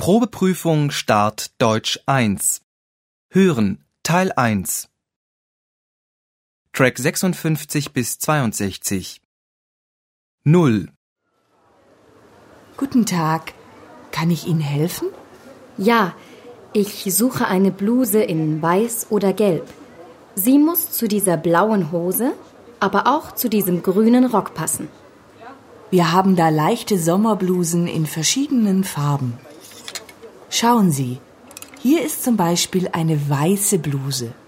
Probeprüfung Start Deutsch 1. Hören Teil 1. Track 56 bis 62. 0. Guten Tag. Kann ich Ihnen helfen? Ja, ich suche eine Bluse in Weiß oder Gelb. Sie muss zu dieser blauen Hose, aber auch zu diesem grünen Rock passen. Wir haben da leichte Sommerblusen in verschiedenen Farben. Schauen Sie, hier ist zum Beispiel eine weiße Bluse.